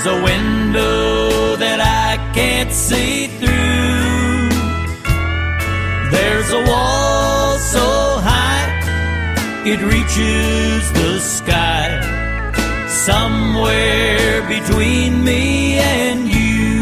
a window that I can't see through. There's a wall so high it reaches the sky. Somewhere between me and you.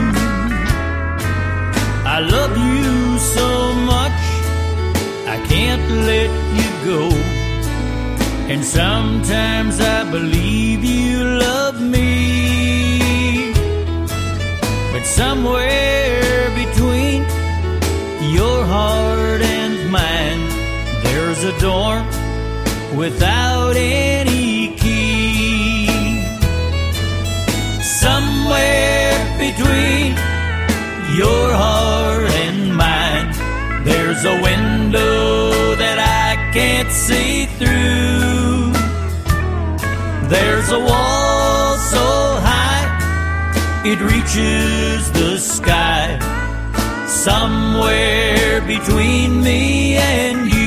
I love you so much I can't let you go. And sometimes I believe you love me. But somewhere between your heart and mine, there's a door without any key. Somewhere between your heart and mine, there's a window that I can't see through. There's a wall so high it reaches the sky. Somewhere between me and you.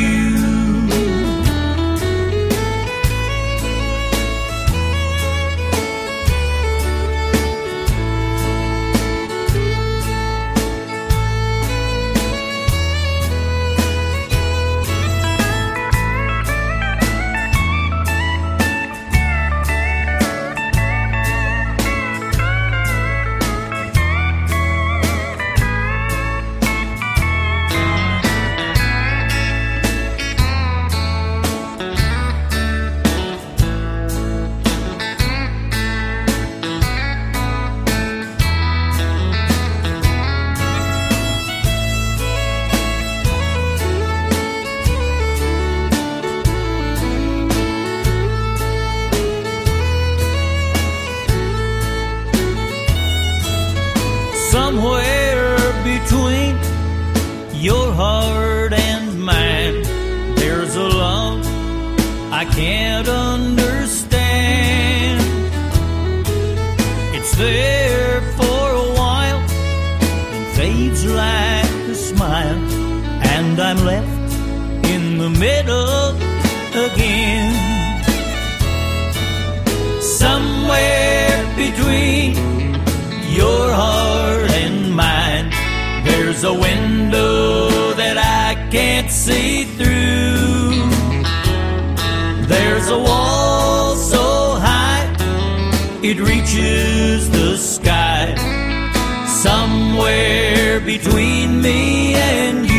Somewhere between your heart and mine, there's a love I can't understand. It's there for a while and fades like a smile, and I'm left in the middle again. Somewhere between your heart and mine, there's a window that I can't see through. There's a wall so high it reaches the sky. Somewhere between me and you.